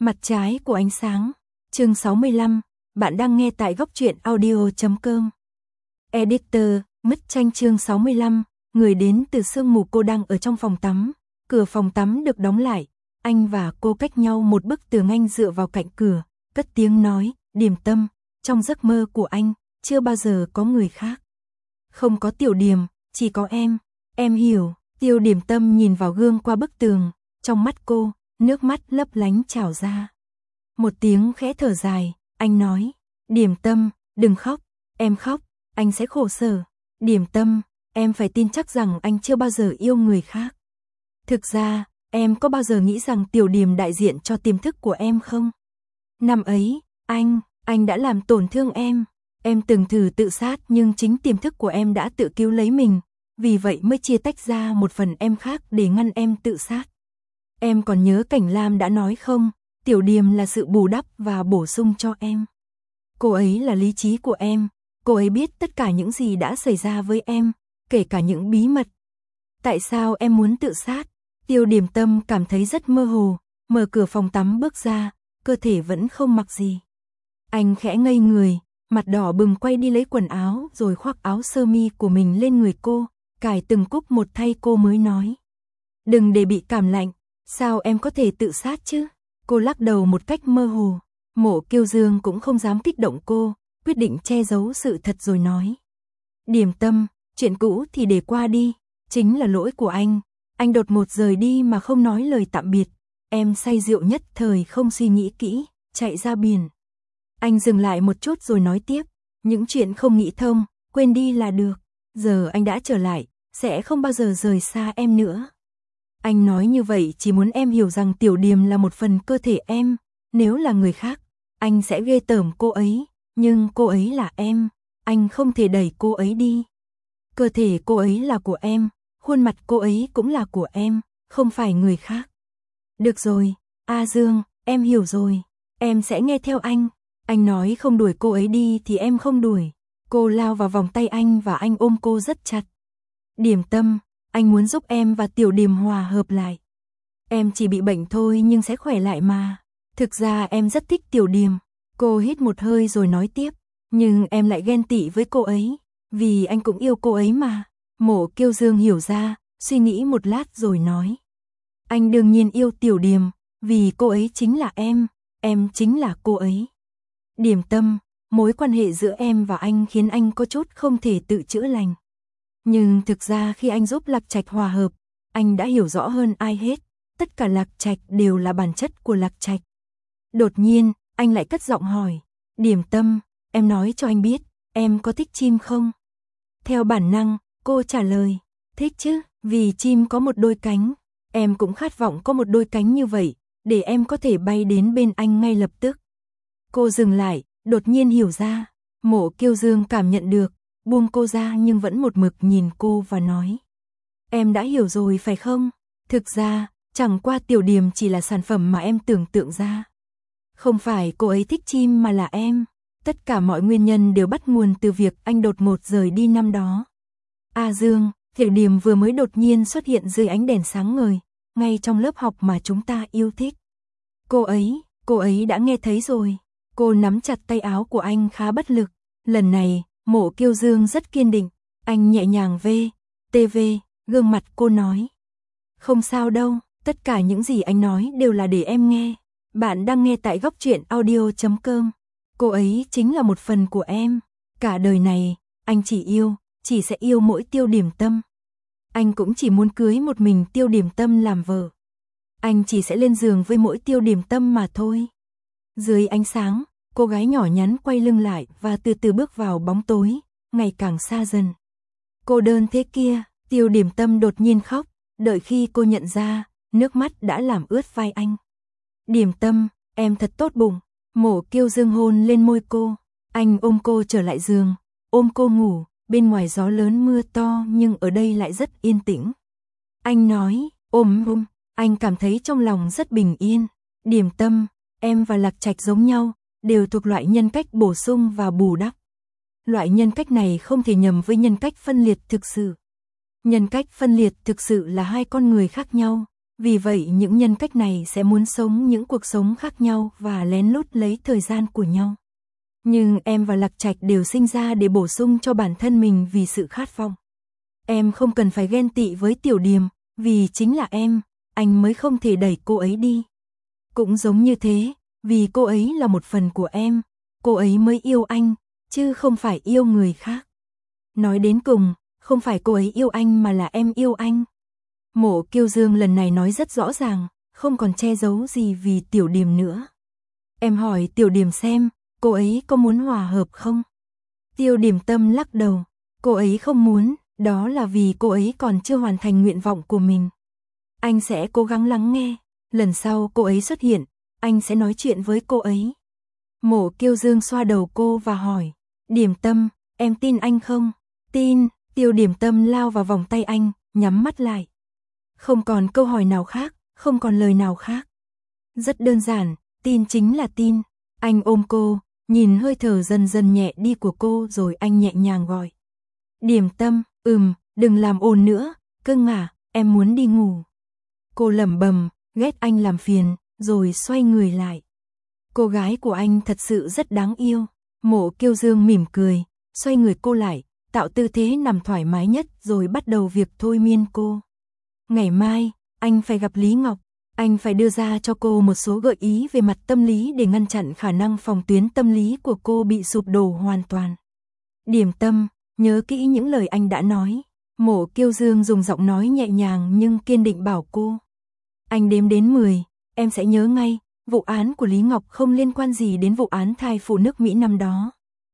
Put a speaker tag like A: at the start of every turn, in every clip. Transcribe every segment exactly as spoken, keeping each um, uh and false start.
A: Mặt trái của ánh sáng. Chương sáu mươi lăm. Bạn đang nghe tại góc truyện audio chấm com. Editor, Mứt Tranh. Chương sáu mươi lăm. Người đến từ sương mù. Cô đang ở trong phòng tắm. Cửa phòng tắm được đóng lại. Anh và cô cách nhau một bức tường. Anh dựa vào cạnh cửa, cất tiếng nói, Điềm Tâm, trong giấc mơ của anh, chưa bao giờ có người khác. Không có Tiểu Điềm, chỉ có em. Em hiểu. Tiêu Điềm Tâm nhìn vào gương qua bức tường. Trong mắt cô, nước mắt lấp lánh trào ra. Một tiếng khẽ thở dài, anh nói, Điềm Tâm, đừng khóc, em khóc, anh sẽ khổ sở. Điềm Tâm, em phải tin chắc rằng anh chưa bao giờ yêu người khác. Thực ra, em có bao giờ nghĩ rằng Tiểu Điềm đại diện cho tiềm thức của em không? Năm ấy, anh, anh đã làm tổn thương em. Em từng thử tự sát nhưng chính tiềm thức của em đã tự cứu lấy mình. Vì vậy mới chia tách ra một phần em khác để ngăn em tự sát. Em còn nhớ Cảnh Lam đã nói không? Tiểu Điềm là sự bù đắp và bổ sung cho em. Cô ấy là lý trí của em. Cô ấy biết tất cả những gì đã xảy ra với em, kể cả những bí mật. Tại sao em muốn tự sát? Tiêu Điềm Tâm cảm thấy rất mơ hồ, mở cửa phòng tắm bước ra, cơ thể vẫn không mặc gì. Anh khẽ ngây người, mặt đỏ bừng quay đi lấy quần áo rồi khoác áo sơ mi của mình lên người cô, cài từng cúc một thay. Cô mới nói, đừng để bị cảm lạnh, sao em có thể tự sát chứ? Cô lắc đầu một cách mơ hồ. Mộ Kiêu Dương cũng không dám kích động cô, quyết định che giấu sự thật rồi nói, Điềm Tâm, chuyện cũ thì để qua đi, chính là lỗi của anh. Anh đột ngột rời đi mà không nói lời tạm biệt. Em say rượu nhất thời không suy nghĩ kỹ, chạy ra biển. Anh dừng lại một chút rồi nói tiếp, những chuyện không nghĩ thông, quên đi là được. Giờ anh đã trở lại, sẽ không bao giờ rời xa em nữa. Anh nói như vậy chỉ muốn em hiểu rằng Tiểu Điềm là một phần cơ thể em. Nếu là người khác, anh sẽ ghê tởm cô ấy, nhưng cô ấy là em, anh không thể đẩy cô ấy đi. Cơ thể cô ấy là của em, khuôn mặt cô ấy cũng là của em, không phải người khác. Được rồi, A Dương, em hiểu rồi, em sẽ nghe theo anh. Anh nói không đuổi cô ấy đi thì em không đuổi. Cô lao vào vòng tay anh và anh ôm cô rất chặt. Điềm Tâm, anh muốn giúp em và Tiểu Điềm hòa hợp lại. Em chỉ bị bệnh thôi nhưng sẽ khỏe lại mà. Thực ra em rất thích Tiểu Điềm. Cô hít một hơi rồi nói tiếp, nhưng em lại ghen tị với cô ấy, vì anh cũng yêu cô ấy mà. Mộ Kiêu Dương hiểu ra, suy nghĩ một lát rồi nói, anh đương nhiên yêu Tiểu Điềm, vì cô ấy chính là em, em chính là cô ấy. Điềm Tâm, mối quan hệ giữa em và anh khiến anh có chút không thể tự chữa lành. Nhưng thực ra khi anh giúp Lạc Trạch hòa hợp, anh đã hiểu rõ hơn ai hết, tất cả Lạc Trạch đều là bản chất của Lạc Trạch. Đột nhiên, anh lại cất giọng hỏi, Điềm Tâm, em nói cho anh biết, em có thích chim không? Theo bản năng, cô trả lời, thích chứ, vì chim có một đôi cánh. Em cũng khát vọng có một đôi cánh như vậy, để em có thể bay đến bên anh ngay lập tức. Cô dừng lại, đột nhiên hiểu ra. Mộ Kiêu Dương cảm nhận được, buông cô ra nhưng vẫn một mực nhìn cô và nói, em đã hiểu rồi phải không? Thực ra, chẳng qua Tiểu Điềm chỉ là sản phẩm mà em tưởng tượng ra. Không phải cô ấy thích chim mà là em. Tất cả mọi nguyên nhân đều bắt nguồn từ việc anh đột ngột rời đi năm đó. A Dương, Tiểu Điềm vừa mới đột nhiên xuất hiện dưới ánh đèn sáng ngời, ngay trong lớp học mà chúng ta yêu thích. Cô ấy, cô ấy đã nghe thấy rồi. Cô nắm chặt tay áo của anh khá bất lực. Lần này, Mộ Kiêu Dương rất kiên định. Anh nhẹ nhàng vê, tê vê, gương mặt cô nói, không sao đâu, tất cả những gì anh nói đều là để em nghe. Bạn đang nghe tại góc truyện audio chấm com. Cô ấy chính là một phần của em. Cả đời này, anh chỉ yêu, chỉ sẽ yêu mỗi Tiêu Điềm Tâm. Anh cũng chỉ muốn cưới một mình Tiêu Điềm Tâm làm vợ. Anh chỉ sẽ lên giường với mỗi Tiêu Điềm Tâm mà thôi. Dưới ánh sáng, cô gái nhỏ nhắn quay lưng lại và từ từ bước vào bóng tối, ngày càng xa dần. Cô đơn thế kia, Tiêu Điềm Tâm đột nhiên khóc, đợi khi cô nhận ra, nước mắt đã làm ướt vai anh. Điềm Tâm, em thật tốt bụng. Mộ Kiêu Dương hôn lên môi cô. Anh ôm cô trở lại giường, ôm cô ngủ. Bên ngoài gió lớn mưa to nhưng ở đây lại rất yên tĩnh. Anh nói, ôm ôm, anh cảm thấy trong lòng rất bình yên. Điềm Tâm, em và Lạc Trạch giống nhau, đều thuộc loại nhân cách bổ sung và bù đắp. Loại nhân cách này không thể nhầm với nhân cách phân liệt thực sự. Nhân cách phân liệt thực sự là hai con người khác nhau, Vì vậy những nhân cách này sẽ muốn sống những cuộc sống khác nhau và lén lút lấy thời gian của nhau. Nhưng em và Lạc Trạch đều sinh ra để bổ sung cho bản thân mình vì sự khát vọng. Em không cần phải ghen tị với Tiểu Điềm, vì chính là em, anh mới không thể đẩy cô ấy đi. Cũng giống như thế, vì cô ấy là một phần của em, cô ấy mới yêu anh, chứ không phải yêu người khác. Nói đến cùng, không phải cô ấy yêu anh mà là em yêu anh. Mộ Kiêu Dương lần này nói rất rõ ràng, không còn che giấu gì vì Tiểu Điềm nữa. Em hỏi Tiểu Điềm xem, cô ấy có muốn hòa hợp không? Tiêu Điềm Tâm lắc đầu, cô ấy không muốn, đó là vì cô ấy còn chưa hoàn thành nguyện vọng của mình. Anh sẽ cố gắng lắng nghe, lần sau cô ấy xuất hiện, anh sẽ nói chuyện với cô ấy. Mộ Kiêu Dương xoa đầu cô và hỏi, Điềm Tâm, em tin anh không? Tin. Tiêu Điềm Tâm lao vào vòng tay anh, nhắm mắt lại. Không còn câu hỏi nào khác, không còn lời nào khác. Rất đơn giản, tin chính là tin. Anh ôm cô, nhìn hơi thở dần dần nhẹ đi của cô rồi anh nhẹ nhàng gọi. Điềm Tâm, ừm, đừng làm ồn nữa, cưng à, em muốn đi ngủ. Cô lẩm bẩm, ghét anh làm phiền, rồi xoay người lại. Cô gái của anh thật sự rất đáng yêu. Mộ Kiêu Dương mỉm cười, xoay người cô lại, tạo tư thế nằm thoải mái nhất rồi bắt đầu việc thôi miên cô. Ngày mai, anh phải gặp Lý Ngọc, anh phải đưa ra cho cô một số gợi ý về mặt tâm lý để ngăn chặn khả năng phòng tuyến tâm lý của cô bị sụp đổ hoàn toàn. Điềm Tâm, nhớ kỹ những lời anh đã nói. Mộ Kiêu Dương dùng giọng nói nhẹ nhàng nhưng kiên định bảo cô. Anh đếm đến mười, em sẽ nhớ ngay, vụ án của Lý Ngọc không liên quan gì đến vụ án thai phụ nước Mỹ năm đó.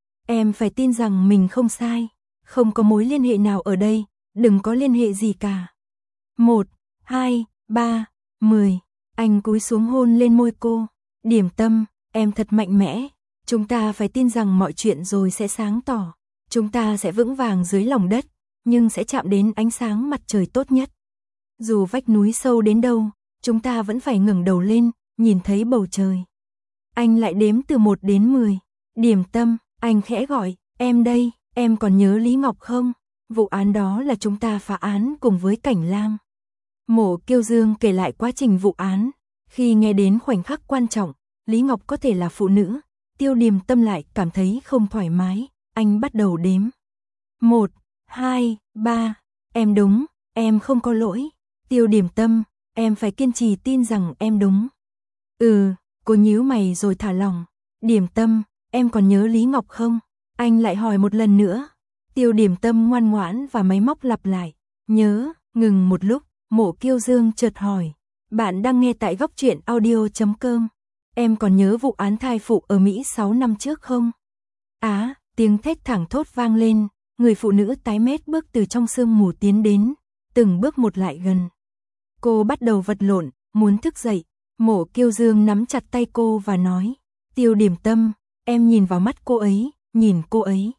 A: Em phải tin rằng mình không sai, không có mối liên hệ nào ở đây, đừng có liên hệ gì cả. Một, hai, ba, mười, anh cúi xuống hôn lên môi cô. Điềm Tâm, em thật mạnh mẽ, chúng ta phải tin rằng mọi chuyện rồi sẽ sáng tỏ. Chúng ta sẽ vững vàng dưới lòng đất, nhưng sẽ chạm đến ánh sáng mặt trời tốt nhất. Dù vách núi sâu đến đâu, chúng ta vẫn phải ngẩng đầu lên, nhìn thấy bầu trời. Anh lại đếm từ một đến mười. Điềm Tâm, anh khẽ gọi, em đây, em còn nhớ Lý Ngọc không? Vụ án đó là chúng ta phá án cùng với Cảnh Lam. Mộ Kiêu Dương kể lại quá trình vụ án. Khi nghe đến khoảnh khắc quan trọng, Lý Ngọc có thể là phụ nữ, Tiêu Điềm Tâm lại cảm thấy không thoải mái. Anh bắt đầu đếm. Một, hai, ba, em đúng, em không có lỗi. Tiêu Điềm Tâm, em phải kiên trì tin rằng em đúng. Ừ, cô nhíu mày rồi thả lỏng. Điềm Tâm, em còn nhớ Lý Ngọc không? Anh lại hỏi một lần nữa. Tiêu Điềm Tâm ngoan ngoãn và máy móc lặp lại. Nhớ, ngừng một lúc, Mộ Kiêu Dương chợt hỏi. Bạn đang nghe tại góc truyện audio chấm com. Em còn nhớ vụ án thai phụ ở Mỹ sáu năm trước không? Á, tiếng thét thẳng thốt vang lên, người phụ nữ tái mét bước từ trong sương mù tiến đến, từng bước một lại gần. Cô bắt đầu vật lộn, muốn thức dậy. Mộ Kiêu Dương nắm chặt tay cô và nói. Tiêu Điềm Tâm, em nhìn vào mắt cô ấy, nhìn cô ấy.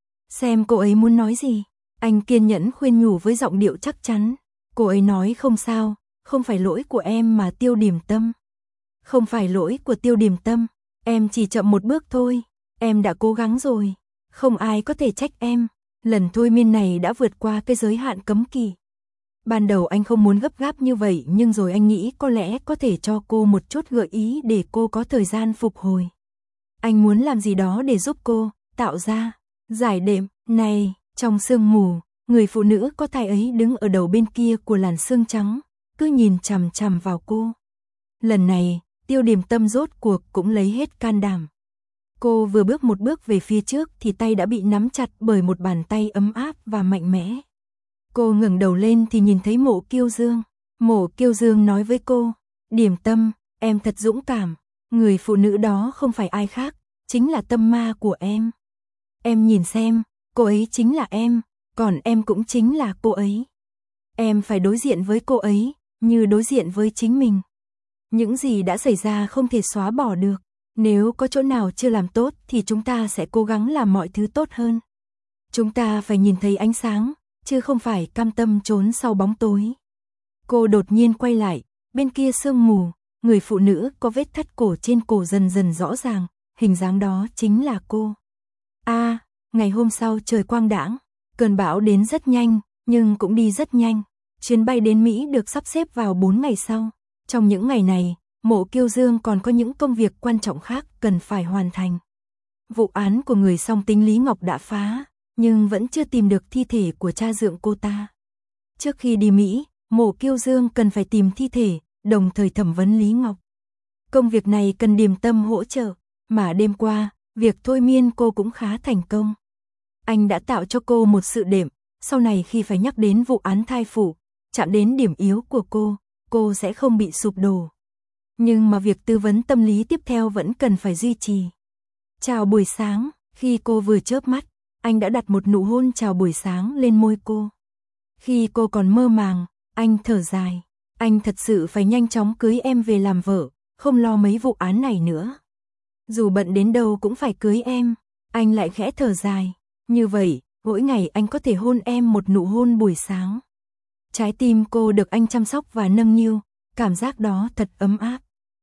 A: Xem cô ấy muốn nói gì. Anh kiên nhẫn khuyên nhủ với giọng điệu chắc chắn. Cô ấy nói không sao, không phải lỗi của em mà Tiêu Điềm Tâm. Không phải lỗi của Tiêu Điềm Tâm, em chỉ chậm một bước thôi. Em đã cố gắng rồi, không ai có thể trách em. Lần thôi miên này đã vượt qua cái giới hạn cấm kỵ. Ban đầu anh không muốn gấp gáp như vậy nhưng rồi anh nghĩ có lẽ có thể cho cô một chút gợi ý để cô có thời gian phục hồi. Anh muốn làm gì đó để giúp cô, tạo ra, giải đệm. Này, trong sương mù, người phụ nữ có thai ấy đứng ở đầu bên kia của làn sương trắng, cứ nhìn chằm chằm vào cô. Lần này, Tiêu Điềm Tâm rốt cuộc cũng lấy hết can đảm. Cô vừa bước một bước về phía trước thì tay đã bị nắm chặt bởi một bàn tay ấm áp và mạnh mẽ. Cô ngẩng đầu lên thì nhìn thấy Mộ Kiêu Dương. Mộ Kiêu Dương nói với cô, Điềm Tâm, em thật dũng cảm. Người phụ nữ đó không phải ai khác, chính là tâm ma của em. Em nhìn xem, cô ấy chính là em, còn em cũng chính là cô ấy. Em phải đối diện với cô ấy, như đối diện với chính mình. Những gì đã xảy ra không thể xóa bỏ được. Nếu có chỗ nào chưa làm tốt thì chúng ta sẽ cố gắng làm mọi thứ tốt hơn. Chúng ta phải nhìn thấy ánh sáng, chứ không phải cam tâm trốn sau bóng tối. Cô đột nhiên quay lại, bên kia sương mù, người phụ nữ có vết thắt cổ trên cổ dần dần rõ ràng, hình dáng đó chính là cô. A, à, ngày hôm sau trời quang đãng, cơn bão đến rất nhanh, nhưng cũng đi rất nhanh. Chuyến bay đến Mỹ được sắp xếp vào bốn ngày sau. Trong những ngày này, Mộ Kiêu Dương còn có những công việc quan trọng khác cần phải hoàn thành. Vụ án của người song tính Lý Ngọc đã phá, nhưng vẫn chưa tìm được thi thể của cha dượng cô ta. Trước khi đi Mỹ, Mộ Kiêu Dương cần phải tìm thi thể, đồng thời thẩm vấn Lý Ngọc. Công việc này cần Điềm Tâm hỗ trợ, mà đêm qua, việc thôi miên cô cũng khá thành công. Anh đã tạo cho cô một sự đệm, sau này khi phải nhắc đến vụ án thai phụ, chạm đến điểm yếu của cô, cô sẽ không bị sụp đổ. Nhưng mà việc tư vấn tâm lý tiếp theo vẫn cần phải duy trì. Chào buổi sáng, khi cô vừa chớp mắt, anh đã đặt một nụ hôn chào buổi sáng lên môi cô. Khi cô còn mơ màng, anh thở dài. Anh thật sự phải nhanh chóng cưới em về làm vợ, không lo mấy vụ án này nữa. Dù bận đến đâu cũng phải cưới em. Anh lại khẽ thở dài. Như vậy, mỗi ngày anh có thể hôn em một nụ hôn buổi sáng. Trái tim cô được anh chăm sóc và nâng niu, cảm giác đó thật ấm áp.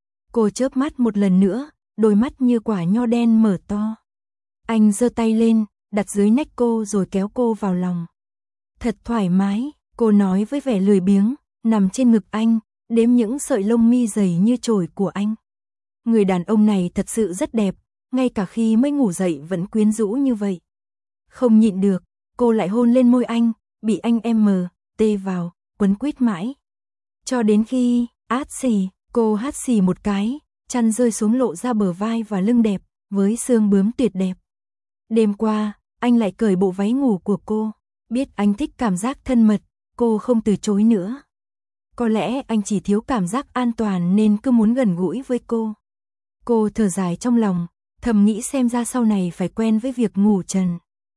A: Cô chớp mắt một lần nữa, đôi mắt như quả nho đen mở to. Anh giơ tay lên, đặt dưới nách cô rồi kéo cô vào lòng. Thật thoải mái, cô nói với vẻ lười biếng, nằm trên ngực anh, đếm những sợi lông mi dày như chổi của anh. Người đàn ông này thật sự rất đẹp, ngay cả khi mới ngủ dậy vẫn quyến rũ như vậy. Không nhịn được, cô lại hôn lên môi anh, bị anh em mờ, tê vào, quấn quýt mãi. Cho đến khi, át xì, cô hắt xì một cái, chăn rơi xuống lộ ra bờ vai và lưng đẹp, với xương bướm tuyệt đẹp. Đêm qua, anh lại cởi bộ váy ngủ của cô, biết anh thích cảm giác thân mật, cô không từ chối nữa. Có lẽ anh chỉ thiếu cảm giác an toàn nên cứ muốn gần gũi với cô. Cô thở dài trong lòng, thầm nghĩ xem ra sau này phải quen với việc ngủ trần.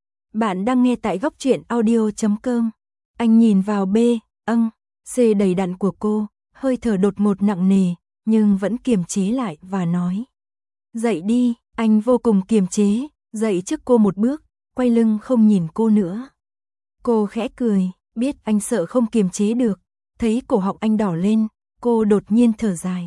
A: Bạn đang nghe tại góc truyện audio chấm com. Anh nhìn vào B, âng, C đầy đặn của cô, hơi thở đột ngột nặng nề, nhưng vẫn kiềm chế lại và nói. Dậy đi, anh vô cùng kiềm chế, dậy trước cô một bước, quay lưng không nhìn cô nữa. Cô khẽ cười, biết anh sợ không kiềm chế được, thấy cổ họng anh đỏ lên, cô đột nhiên thở dài.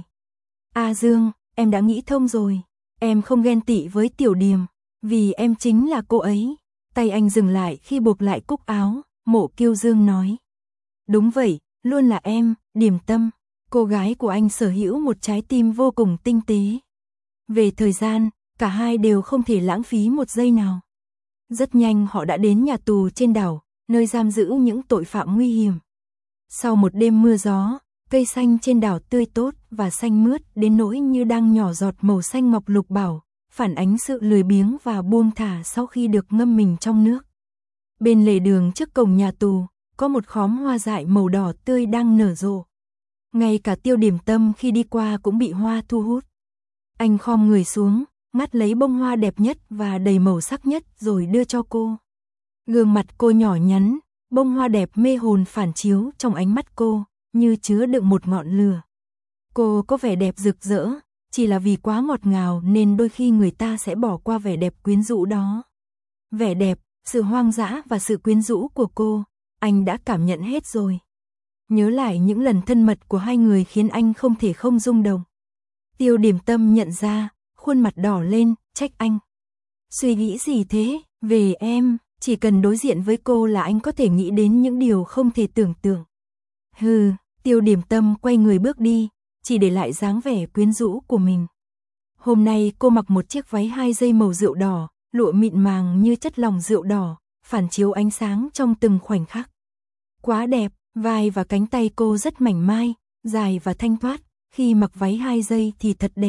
A: A Dương, em đã nghĩ thông rồi, em không ghen tị với Tiểu Điềm, vì em chính là cô ấy. Tay anh dừng lại khi buộc lại cúc áo, Mộ Kiêu Dương nói. Đúng vậy, luôn là em, Điềm Tâm. Cô gái của anh sở hữu một trái tim vô cùng tinh tế. Về thời gian, cả hai đều không thể lãng phí một giây nào. Rất nhanh họ đã đến nhà tù trên đảo, nơi giam giữ những tội phạm nguy hiểm. Sau một đêm mưa gió, cây xanh trên đảo tươi tốt và xanh mướt đến nỗi như đang nhỏ giọt màu xanh ngọc lục bảo, phản ánh sự lười biếng và buông thả sau khi được ngâm mình trong nước. Bên lề đường trước cổng nhà tù, có một khóm hoa dại màu đỏ tươi đang nở rộ. Ngay cả Tiêu Điềm Tâm khi đi qua cũng bị hoa thu hút. Anh khom người xuống, ngắt lấy bông hoa đẹp nhất và đầy màu sắc nhất rồi đưa cho cô. Gương mặt cô nhỏ nhắn, bông hoa đẹp mê hồn phản chiếu trong ánh mắt cô, như chứa đựng một ngọn lửa. Cô có vẻ đẹp rực rỡ, chỉ là vì quá ngọt ngào nên đôi khi người ta sẽ bỏ qua vẻ đẹp quyến rũ đó. Vẻ đẹp, sự hoang dã và sự quyến rũ của cô, anh đã cảm nhận hết rồi. Nhớ lại những lần thân mật của hai người khiến anh không thể không rung động. Tiêu Điềm Tâm nhận ra, khuôn mặt đỏ lên, trách anh. Suy nghĩ gì thế, về em, chỉ cần đối diện với cô là anh có thể nghĩ đến những điều không thể tưởng tượng. Hừ, Tiêu Điềm Tâm quay người bước đi, chỉ để lại dáng vẻ quyến rũ của mình. Hôm nay cô mặc một chiếc váy hai dây màu rượu đỏ, lụa mịn màng như chất lỏng rượu đỏ, phản chiếu ánh sáng trong từng khoảnh khắc. Quá đẹp, vai và cánh tay cô rất mảnh mai, dài và thanh thoát, khi mặc váy hai dây thì thật đẹp.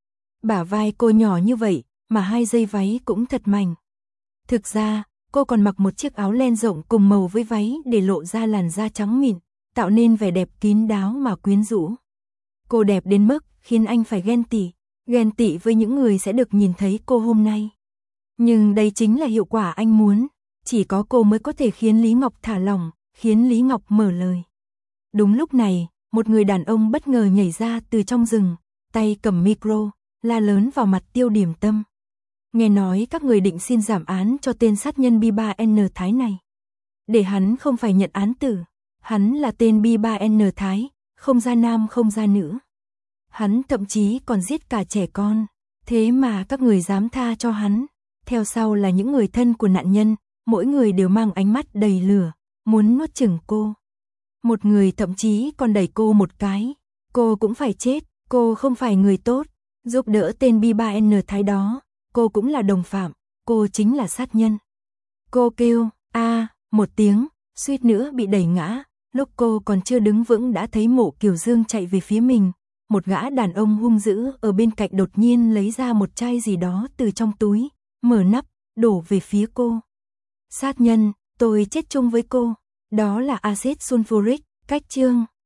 A: Bả vai cô nhỏ như vậy, mà hai dây váy cũng thật mảnh. Thực ra, cô còn mặc một chiếc áo len rộng cùng màu với váy để lộ ra làn da trắng mịn, tạo nên vẻ đẹp kín đáo mà quyến rũ. Cô đẹp đến mức khiến anh phải ghen tị, ghen tị với những người sẽ được nhìn thấy cô hôm nay. Nhưng đây chính là hiệu quả anh muốn, chỉ có cô mới có thể khiến Lý Ngọc thả lỏng, khiến Lý Ngọc mở lời. Đúng lúc này, một người đàn ông bất ngờ nhảy ra từ trong rừng, tay cầm micro, la lớn vào mặt Tiêu Điềm Tâm. Nghe nói các người định xin giảm án cho tên sát nhân B ba N Thái này. Để hắn không phải nhận án tử, hắn là tên B ba N Thái, không ra nam không ra nữ. Hắn thậm chí còn giết cả trẻ con, thế mà các người dám tha cho hắn. Theo sau là những người thân của nạn nhân, mỗi người đều mang ánh mắt đầy lửa, muốn nuốt chửng cô. Một người thậm chí còn đẩy cô một cái. Cô cũng phải chết, cô không phải người tốt. Giúp đỡ tên B ba N Thái đó, cô cũng là đồng phạm, cô chính là sát nhân. Cô kêu, a một tiếng, suýt nữa bị đẩy ngã. Lúc cô còn chưa đứng vững đã thấy Mộ Kiều Dương chạy về phía mình. Một gã đàn ông hung dữ ở bên cạnh đột nhiên lấy ra một chai gì đó từ trong túi, mở nắp, đổ về phía cô. Sát nhân, tôi chết chung với cô. Đó là axit sulfuric, cách chương.